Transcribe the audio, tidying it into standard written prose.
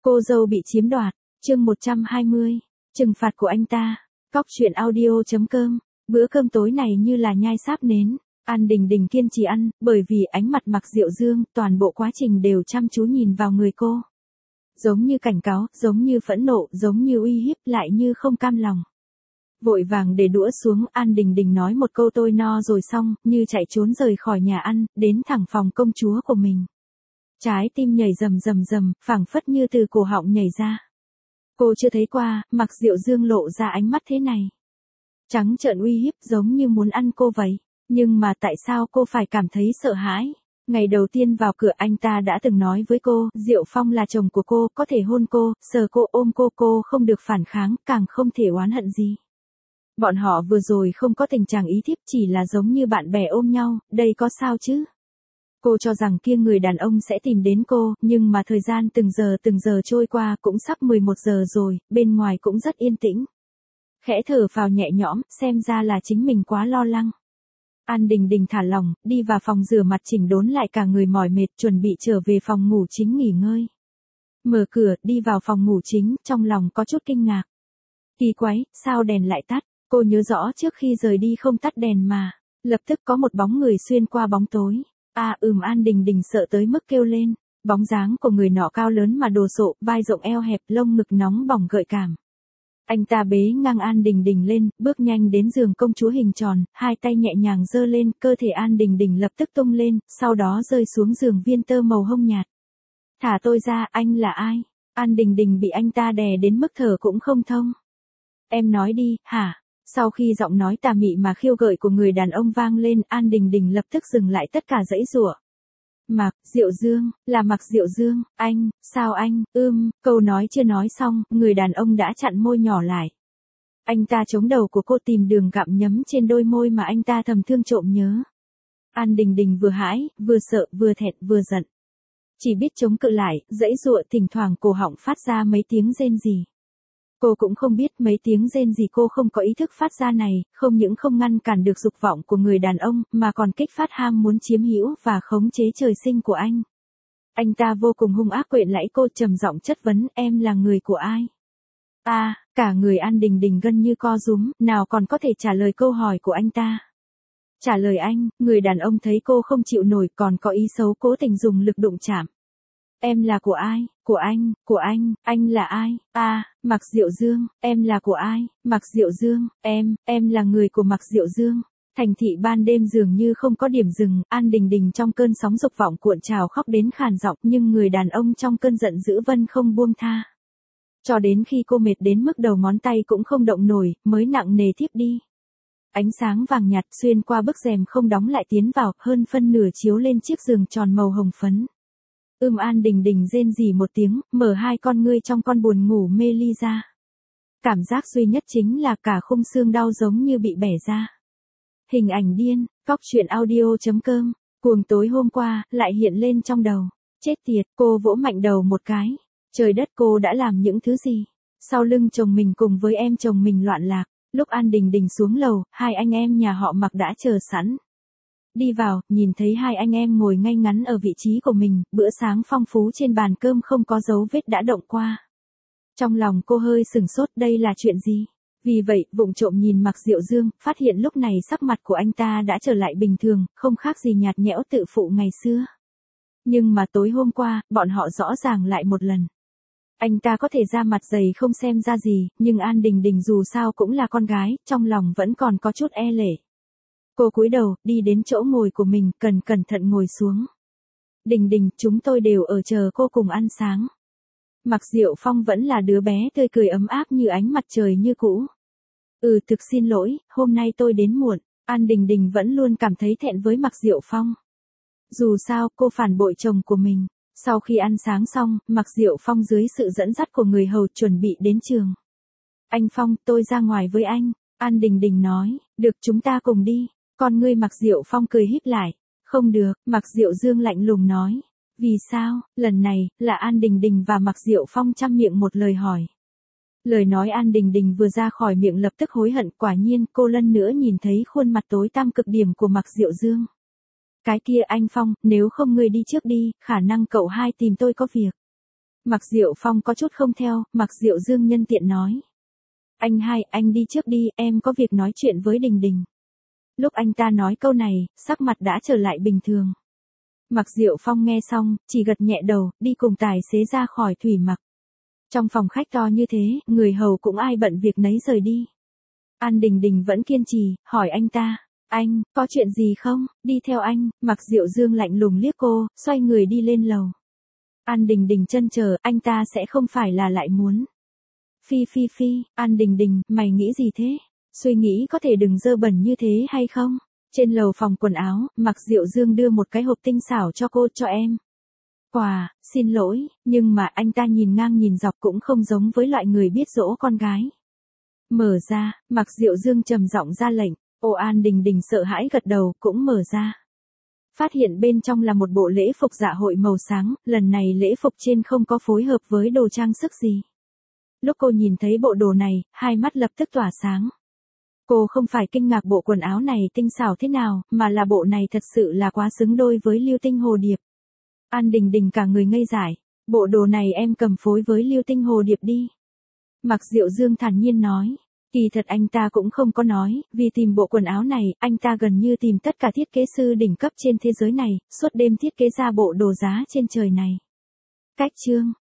Cô dâu bị chiếm đoạt, chương 120, trừng phạt của anh ta. Cóc truyện audio.com, bữa cơm tối này như là nhai sáp nến. An Đình Đình kiên trì ăn, bởi vì ánh mặt Mạc Diệu Dương, toàn bộ quá trình đều chăm chú nhìn vào người cô. Giống như cảnh cáo, giống như phẫn nộ, giống như uy hiếp, lại như không cam lòng. Vội vàng để đũa xuống, An Đình Đình nói một câu tôi no rồi xong, như chạy trốn rời khỏi nhà ăn, đến thẳng phòng công chúa của mình. Trái tim nhảy rầm rầm rầm, phảng phất như từ cổ họng nhảy ra. Cô chưa thấy qua, Mạc Diệu Dương lộ ra ánh mắt thế này. Trắng trợn uy hiếp giống như muốn ăn cô vậy. Nhưng mà tại sao cô phải cảm thấy sợ hãi? Ngày đầu tiên vào cửa anh ta đã từng nói với cô, Diệu Phong là chồng của cô, có thể hôn cô, sờ cô, ôm cô không được phản kháng, càng không thể oán hận gì. Bọn họ vừa rồi không có tình trạng ý thiếp, chỉ là giống như bạn bè ôm nhau, đây có sao chứ? Cô cho rằng kia người đàn ông sẽ tìm đến cô, nhưng mà thời gian từng giờ trôi qua cũng sắp 11 giờ rồi, bên ngoài cũng rất yên tĩnh. Khẽ thở phào nhẹ nhõm, xem ra là chính mình quá lo lắng. An Đình Đình thả lỏng, đi vào phòng rửa mặt chỉnh đốn lại cả người mỏi mệt, chuẩn bị trở về phòng ngủ chính nghỉ ngơi. Mở cửa, đi vào phòng ngủ chính, trong lòng có chút kinh ngạc. Kỳ quái, sao đèn lại tắt? Cô nhớ rõ trước khi rời đi không tắt đèn mà. Lập tức có một bóng người xuyên qua bóng tối. An Đình Đình sợ tới mức kêu lên. Bóng dáng của người nọ cao lớn mà đồ sộ, vai rộng eo hẹp, lông ngực nóng bỏng gợi cảm. Anh ta bế ngang An Đình Đình lên, bước nhanh đến giường công chúa hình tròn, hai tay nhẹ nhàng giơ lên, cơ thể An Đình Đình lập tức tung lên, sau đó rơi xuống giường viên tơ màu hông nhạt. Thả tôi ra, anh là ai? An Đình Đình bị anh ta đè đến mức thở cũng không thông. Em nói đi, hả? Sau khi giọng nói tà mị mà khiêu gợi của người đàn ông vang lên, An Đình Đình lập tức dừng lại tất cả giãy giụa. Mạc Diệu Dương, là Mạc Diệu Dương, anh, sao anh, câu nói chưa nói xong, người đàn ông đã chặn môi nhỏ lại. Anh ta chống đầu của cô tìm đường gặm nhấm trên đôi môi mà anh ta thầm thương trộm nhớ. An Đình Đình vừa hãi, vừa sợ, vừa thẹn, vừa giận. Chỉ biết chống cự lại, giãy giụa, thỉnh thoảng cổ họng phát ra mấy tiếng rên rỉ. Cô cũng không biết mấy tiếng rên gì cô không có ý thức phát ra này, không những không ngăn cản được dục vọng của người đàn ông, mà còn kích phát ham muốn chiếm hữu và khống chế trời sinh của anh. Anh ta vô cùng hung ác quện lẫy cô, trầm giọng chất vấn, em là người của ai? Cả người An Đình Đình gân như co rúm, nào còn có thể trả lời câu hỏi của anh ta. Trả lời anh, người đàn ông thấy cô không chịu nổi, còn có ý xấu cố tình dùng lực đụng chạm. Em là của ai? Của anh là ai? Mạc Diệu Dương, em là của ai? Mạc Diệu Dương, em là người của Mạc Diệu Dương. Thành thị ban đêm dường như không có điểm dừng, An Đình Đình trong cơn sóng dục vọng cuộn trào khóc đến khàn giọng, nhưng người đàn ông trong cơn giận dữ vẫn không buông tha. Cho đến khi cô mệt đến mức đầu ngón tay cũng không động nổi, mới nặng nề thiếp đi. Ánh sáng vàng nhạt xuyên qua bức rèm không đóng lại tiến vào, hơn phân nửa chiếu lên chiếc giường tròn màu hồng phấn. An Đình Đình rên rỉ một tiếng, mở hai con ngươi trong con buồn ngủ mê ly ra. Cảm giác duy nhất chính là cả khung xương đau giống như bị bẻ ra. Hình ảnh điên, cóc truyện audio.com, cuồng tối hôm qua, lại hiện lên trong đầu. Chết tiệt, cô vỗ mạnh đầu một cái. Trời đất, cô đã làm những thứ gì? Sau lưng chồng mình cùng với em chồng mình loạn lạc. Lúc An Đình Đình xuống lầu, hai anh em nhà họ Mạc đã chờ sẵn. Đi vào, nhìn thấy hai anh em ngồi ngay ngắn ở vị trí của mình, bữa sáng phong phú trên bàn cơm không có dấu vết đã động qua. Trong lòng cô hơi sừng sốt, đây là chuyện gì? Vì vậy, vụng trộm nhìn Mạc Diệu Dương, phát hiện lúc này sắc mặt của anh ta đã trở lại bình thường, không khác gì nhạt nhẽo tự phụ ngày xưa. Nhưng mà tối hôm qua, bọn họ rõ ràng lại một lần. Anh ta có thể ra mặt dày không xem ra gì, nhưng An Đình Đình dù sao cũng là con gái, trong lòng vẫn còn có chút e lệ. Cô cúi đầu, đi đến chỗ ngồi của mình, cẩn thận ngồi xuống. Đình Đình, chúng tôi đều ở chờ cô cùng ăn sáng. Mạc Diệu Phong vẫn là đứa bé tươi cười ấm áp như ánh mặt trời như cũ. Thực xin lỗi, hôm nay tôi đến muộn. An Đình Đình vẫn luôn cảm thấy thẹn với Mạc Diệu Phong. Dù sao, cô phản bội chồng của mình. Sau khi ăn sáng xong, Mạc Diệu Phong dưới sự dẫn dắt của người hầu chuẩn bị đến trường. Anh Phong, tôi ra ngoài với anh. An Đình Đình nói, được, chúng ta cùng đi. Con ngươi Mạc Diệu Phong cười híp lại. Không được, Mạc Diệu Dương lạnh lùng nói. Vì sao? Lần này, là An Đình Đình và Mạc Diệu Phong trăm miệng một lời hỏi. Lời nói An Đình Đình vừa ra khỏi miệng lập tức hối hận, quả nhiên cô lần nữa nhìn thấy khuôn mặt tối tăm cực điểm của Mạc Diệu Dương. Cái kia anh Phong, nếu không ngươi đi trước đi, khả năng cậu hai tìm tôi có việc. Mạc Diệu Phong có chút không theo, Mạc Diệu Dương nhân tiện nói. Anh hai, anh đi trước đi, em có việc nói chuyện với Đình Đình. Lúc anh ta nói câu này, sắc mặt đã trở lại bình thường. Mạc Diệu Phong nghe xong, chỉ gật nhẹ đầu, đi cùng tài xế ra khỏi thủy mặc. Trong phòng khách to như thế, người hầu cũng ai bận việc nấy rời đi. An Đình Đình vẫn kiên trì, hỏi anh ta. Anh, có chuyện gì không? Đi theo anh. Mạc Diệu Dương lạnh lùng liếc cô, xoay người đi lên lầu. An Đình Đình chân chờ, anh ta sẽ không phải là lại muốn. Phi, An Đình Đình, mày nghĩ gì thế? Suy nghĩ có thể đừng dơ bẩn như thế hay không? Trên lầu phòng quần áo, Mạc Diệu Dương đưa một cái hộp tinh xảo cho cô, cho em. Quà, xin lỗi, nhưng mà anh ta nhìn ngang nhìn dọc cũng không giống với loại người biết dỗ con gái. Mở ra, Mạc Diệu Dương trầm giọng ra lệnh, An Đình Đình sợ hãi gật đầu, cũng mở ra. Phát hiện bên trong là một bộ lễ phục dạ hội màu sáng, lần này lễ phục trên không có phối hợp với đồ trang sức gì. Lúc cô nhìn thấy bộ đồ này, hai mắt lập tức tỏa sáng. Cô không phải kinh ngạc bộ quần áo này tinh xảo thế nào, mà là bộ này thật sự là quá xứng đôi với Lưu Tinh Hồ Điệp. An Đình Đình cả người ngây dại, bộ đồ này em cầm phối với Lưu Tinh Hồ Điệp đi. Mạc Diệu Dương thản nhiên nói, kỳ thật anh ta cũng không có nói, vì tìm bộ quần áo này, anh ta gần như tìm tất cả thiết kế sư đỉnh cấp trên thế giới này, suốt đêm thiết kế ra bộ đồ giá trên trời này. Cách chương